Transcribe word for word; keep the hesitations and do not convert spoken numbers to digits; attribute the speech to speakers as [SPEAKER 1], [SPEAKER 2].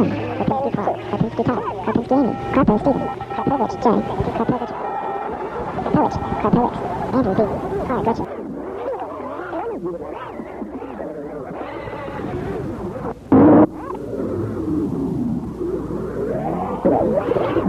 [SPEAKER 1] M. Karpinski Paul. Karpinski Todd. Karpinski Amy. Karpo Stephen. Karpovich J. Karpovich. Karpovich. Karpovich. Andrew B. Carr Gretchen. Thank you.